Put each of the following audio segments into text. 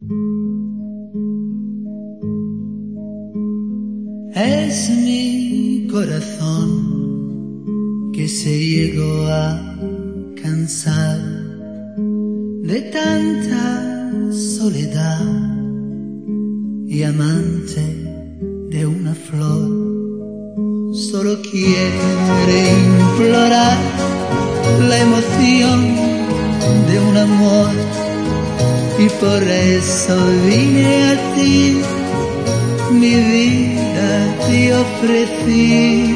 Es mi corazón que se llegó a cansar de tanta soledad y amante de una flor. Solo quiere implorar la emoción de un amor y por eso vine a ti. Mi vida te ofrecí,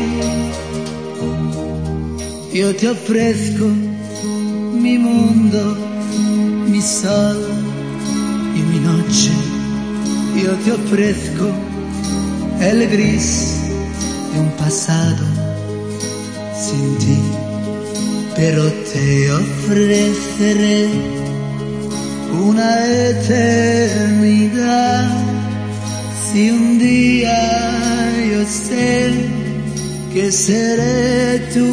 yo te ofrezco mi mundo, mi sol y mi noche. Yo te ofrezco el gris de un pasado sin ti, pero te ofreceré una eternidad. Si un día yo sé que seré tu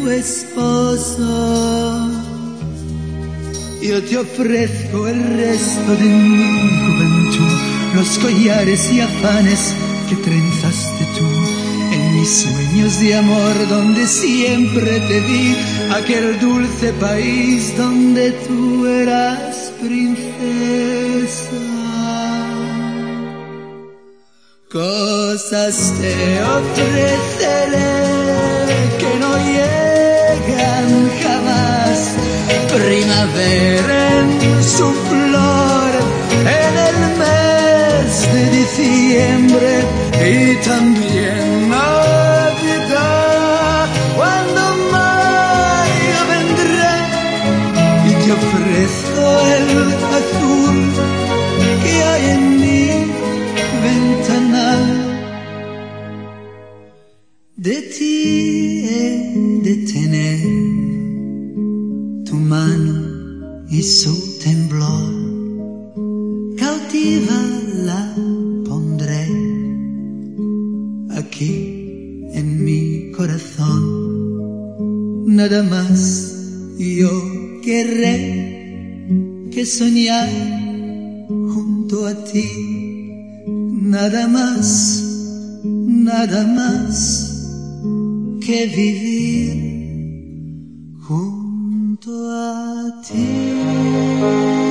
esposo, yo te ofrezco el resto de mi juventud, los collares y afanes que trenzaste tú en mis sueños de amor, donde siempre te vi, aquel dulce país donde tú eras princesa. Cosas te ofreceré que no llegan jamás, primavera en su flor, en el mes de diciembre, y también Navidad, cuando mayo vendré y te ofrezco el azul que hay en mi ventanal. De ti he de tener tu mano y su temblor, cautiva la pondré aquí en mi corazón. Nada más yo querré que soñar junto a ti. Nada más que vivir junto a ti.